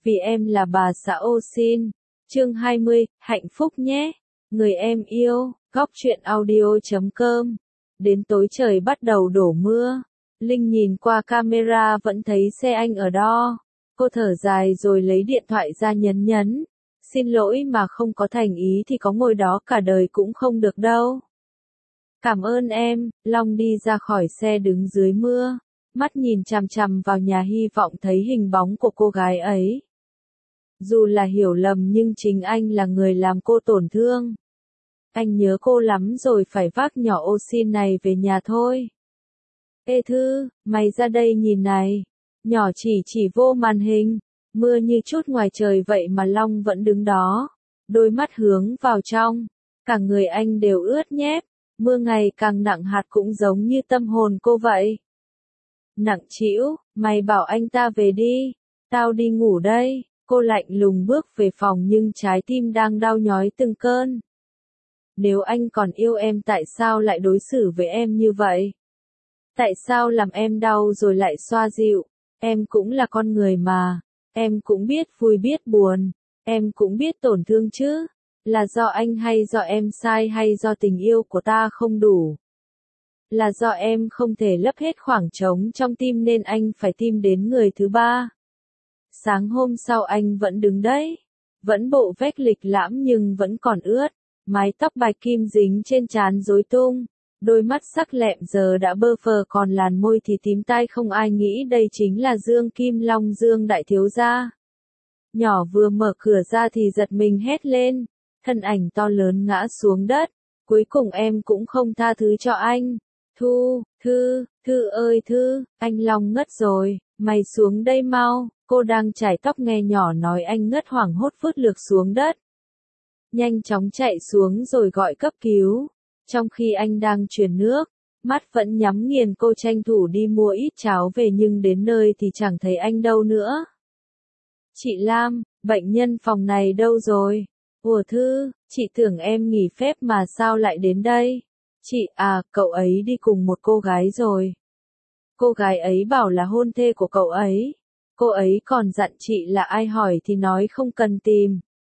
Vì em là bà xã ô xin. Chương 20, hạnh phúc nhé. Người em yêu, góc truyện audio.com. Đến tối trời bắt đầu đổ mưa. Linh nhìn qua camera vẫn thấy xe anh ở đó. Cô thở dài rồi lấy điện thoại ra nhấn nhấn. Xin lỗi mà không có thành ý thì có ngồi đó cả đời cũng không được đâu. Cảm ơn em. Long đi ra khỏi xe đứng dưới mưa. Mắt nhìn chằm chằm vào nhà hy vọng thấy hình bóng của cô gái ấy. Dù là hiểu lầm nhưng chính anh là người làm cô tổn thương. Anh nhớ cô lắm rồi phải vác nhỏ ô xin này về nhà thôi. Ê Thư, mày ra đây nhìn này. Nhỏ chỉ vô màn hình. Mưa như chút ngoài trời vậy mà Long vẫn đứng đó. Đôi mắt hướng vào trong. Cả người anh đều ướt nhép. Mưa ngày càng nặng hạt cũng giống như tâm hồn cô vậy. Nặng trĩu, mày bảo anh ta về đi. Tao đi ngủ đây. Cô lạnh lùng bước về phòng nhưng trái tim đang đau nhói từng cơn. Nếu anh còn yêu em tại sao lại đối xử với em như vậy? Tại sao làm em đau rồi lại xoa dịu? Em cũng là con người mà. Em cũng biết vui biết buồn. Em cũng biết tổn thương chứ. Là do anh hay do em sai hay do tình yêu của ta không đủ? Là do em không thể lấp hết khoảng trống trong tim nên anh phải tìm đến người thứ ba. Sáng hôm sau anh vẫn đứng đấy. Vẫn bộ vest lịch lãm nhưng vẫn còn ướt. Mái tóc bạch kim dính trên trán rối tung. Đôi mắt sắc lẹm giờ đã bơ phờ còn làn môi thì tím tai không ai nghĩ đây chính là Dương Kim Long Dương đại thiếu gia. Nhỏ vừa mở cửa ra thì giật mình hét lên. Thân ảnh to lớn ngã xuống đất. Cuối cùng em cũng không tha thứ cho anh. Thư ơi Thư, anh Long ngất rồi, mày xuống đây mau. Cô đang chải tóc nghe nhỏ nói anh ngất hoảng hốt vứt lược xuống đất. Nhanh chóng chạy xuống rồi gọi cấp cứu. Trong khi anh đang truyền nước, mắt vẫn nhắm nghiền cô tranh thủ đi mua ít cháo về nhưng đến nơi thì chẳng thấy anh đâu nữa. Chị Lam, bệnh nhân phòng này đâu rồi? Ủa Thư, chị tưởng em nghỉ phép mà sao lại đến đây? Chị à, cậu ấy đi cùng một cô gái rồi. Cô gái ấy bảo là hôn thê của cậu ấy. Cô ấy còn dặn chị là ai hỏi thì nói không cần tìm.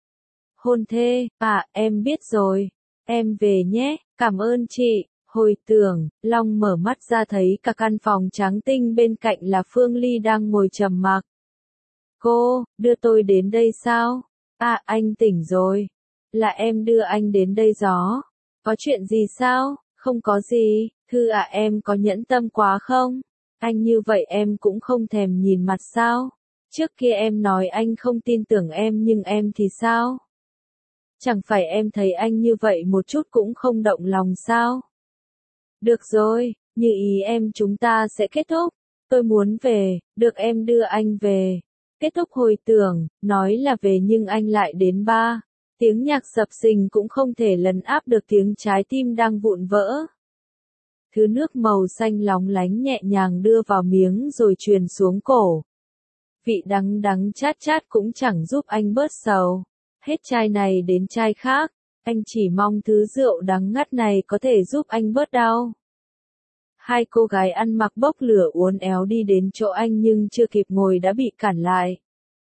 Hôn thê, à em biết rồi. Em về nhé, cảm ơn chị. Hồi tưởng, Long mở mắt ra thấy cả căn phòng trắng tinh bên cạnh là Phương Ly đang ngồi trầm mặc. Cô, đưa tôi đến đây sao? À anh tỉnh rồi. Là em đưa anh đến đây gió. Có chuyện gì sao? Không có gì. Thư à em có nhẫn tâm quá không? Anh như vậy em cũng không thèm nhìn mặt sao? Trước kia em nói anh không tin tưởng em nhưng em thì sao? Chẳng phải em thấy anh như vậy một chút cũng không động lòng sao? Được rồi, như ý em chúng ta sẽ kết thúc. Tôi muốn về, được em đưa anh về. Kết thúc hồi tưởng, nói là về nhưng anh lại đến ba. Tiếng nhạc sập sình cũng không thể lấn áp được tiếng trái tim đang vụn vỡ. Thứ nước màu xanh lóng lánh nhẹ nhàng đưa vào miếng rồi truyền xuống cổ. Vị đắng đắng chát chát cũng chẳng giúp anh bớt sầu. Hết chai này đến chai khác, anh chỉ mong thứ rượu đắng ngắt này có thể giúp anh bớt đau. Hai cô gái ăn mặc bốc lửa uốn éo đi đến chỗ anh nhưng chưa kịp ngồi đã bị cản lại.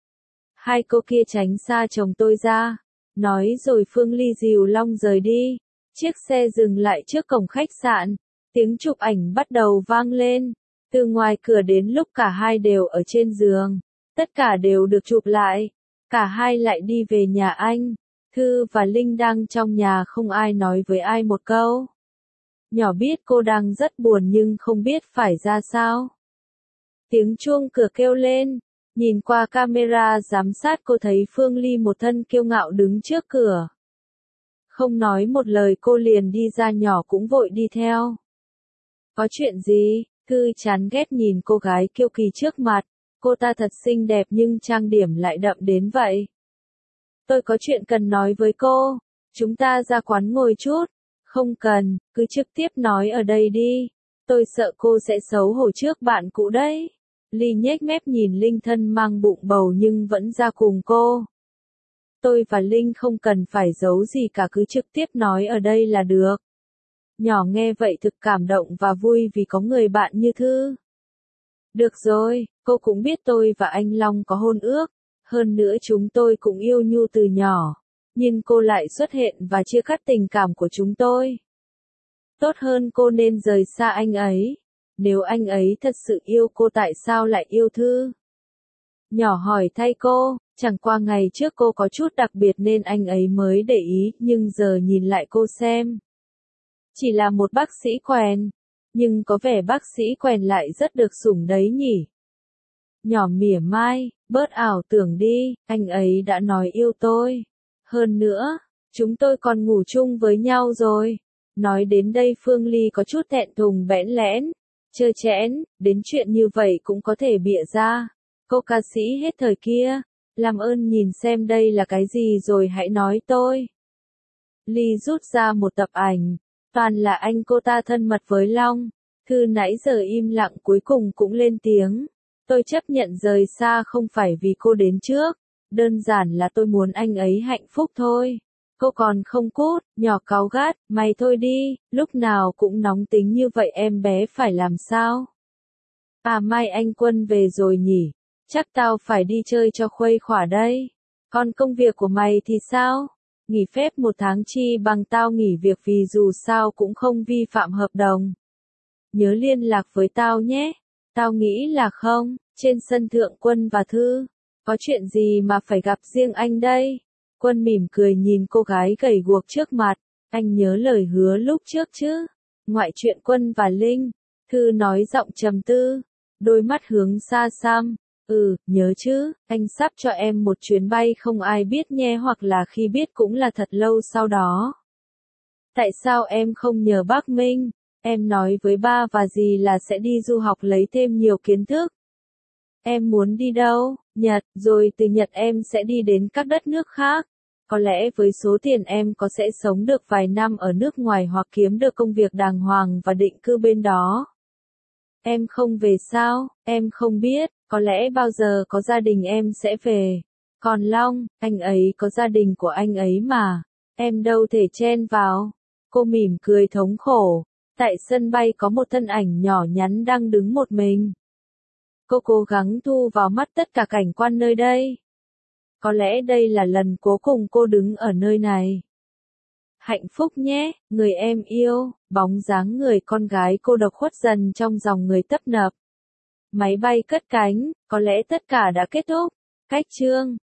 Hai cô kia tránh xa chồng tôi ra. Nói rồi Phương Ly dìu Long rời đi. Chiếc xe dừng lại trước cổng khách sạn. Tiếng chụp ảnh bắt đầu vang lên. Từ ngoài cửa đến lúc cả hai đều ở trên giường. Tất cả đều được chụp lại. Cả hai lại đi về nhà anh. Thư và Linh đang trong nhà không ai nói với ai một câu. Nhỏ biết cô đang rất buồn nhưng không biết phải ra sao. Tiếng chuông cửa kêu lên. Nhìn qua camera giám sát cô thấy Phương Ly một thân kiêu ngạo đứng trước cửa. Không nói một lời cô liền đi ra nhỏ cũng vội đi theo. Có chuyện gì? Thư chán ghét nhìn cô gái kiêu kỳ trước mặt. Cô ta thật xinh đẹp nhưng trang điểm lại đậm đến vậy. Tôi có chuyện cần nói với cô. Chúng ta ra quán ngồi chút. Không cần, cứ trực tiếp nói ở đây đi. Tôi sợ cô sẽ xấu hổ trước bạn cũ đấy. Ly nhếch mép nhìn Linh thân mang bụng bầu nhưng vẫn ra cùng cô. Tôi và Linh không cần phải giấu gì cả cứ trực tiếp nói ở đây là được. Nhỏ nghe vậy thực cảm động và vui vì có người bạn như Thư. Được rồi, cô cũng biết tôi và anh Long có hôn ước. Hơn nữa chúng tôi cũng yêu Nhu từ nhỏ, nhưng cô lại xuất hiện và chia cắt tình cảm của chúng tôi. Tốt hơn cô nên rời xa anh ấy. Nếu anh ấy thật sự yêu cô tại sao lại yêu Thư? Nhỏ hỏi thay cô, chẳng qua ngày trước cô có chút đặc biệt nên anh ấy mới để ý, nhưng giờ nhìn lại cô xem. Chỉ là một bác sĩ quèn, nhưng có vẻ bác sĩ quèn lại rất được sủng đấy nhỉ. Nhỏ mỉa mai, bớt ảo tưởng đi, anh ấy đã nói yêu tôi. Hơn nữa, chúng tôi còn ngủ chung với nhau rồi. Nói đến đây Phương Ly có chút thẹn thùng bẽn lẽn, trơ trẽn, đến chuyện như vậy cũng có thể bịa ra. Cô ca sĩ hết thời kia, làm ơn nhìn xem đây là cái gì rồi hãy nói tôi. Ly rút ra một tập ảnh, toàn là anh cô ta thân mật với Long. Thư nãy giờ im lặng cuối cùng cũng lên tiếng. Tôi chấp nhận rời xa không phải vì cô đến trước, đơn giản là tôi muốn anh ấy hạnh phúc thôi. Cô còn không cút, nhỏ cáu gắt, mày thôi đi, lúc nào cũng nóng tính như vậy em bé phải làm sao? À mai anh Quân về rồi nhỉ, chắc tao phải đi chơi cho khuây khỏa đây. Còn công việc của mày thì sao? Nghỉ phép 1 tháng chi bằng tao nghỉ việc vì dù sao cũng không vi phạm hợp đồng. Nhớ liên lạc với tao nhé. Tao nghĩ là không, trên sân thượng Quân và Thư. Có chuyện gì mà phải gặp riêng anh đây? Quân mỉm cười nhìn cô gái gầy guộc trước mặt. Anh nhớ lời hứa lúc trước chứ? Ngoại chuyện Quân và Linh. Thư nói giọng trầm tư. Đôi mắt hướng xa xăm. Nhớ chứ, anh sắp cho em một chuyến bay không ai biết nhé hoặc là khi biết cũng là thật lâu sau đó. Tại sao em không nhờ bác Minh? Em nói với ba và dì là sẽ đi du học lấy thêm nhiều kiến thức. Em muốn đi đâu? Nhật, rồi từ Nhật em sẽ đi đến các đất nước khác. Có lẽ với số tiền em có sẽ sống được vài năm ở nước ngoài hoặc kiếm được công việc đàng hoàng và định cư bên đó. Em không về sao? Em không biết, có lẽ bao giờ có gia đình em sẽ về. Còn Long, anh ấy có gia đình của anh ấy mà. Em đâu thể chen vào. Cô mỉm cười thống khổ. Tại sân bay có một thân ảnh nhỏ nhắn đang đứng một mình. Cô cố gắng thu vào mắt tất cả cảnh quan nơi đây. Có lẽ đây là lần cuối cùng cô đứng ở nơi này. Hạnh phúc nhé, người em yêu, bóng dáng người con gái cô độc khuất dần trong dòng người tấp nập. Máy bay cất cánh, có lẽ tất cả đã kết thúc. Cách chương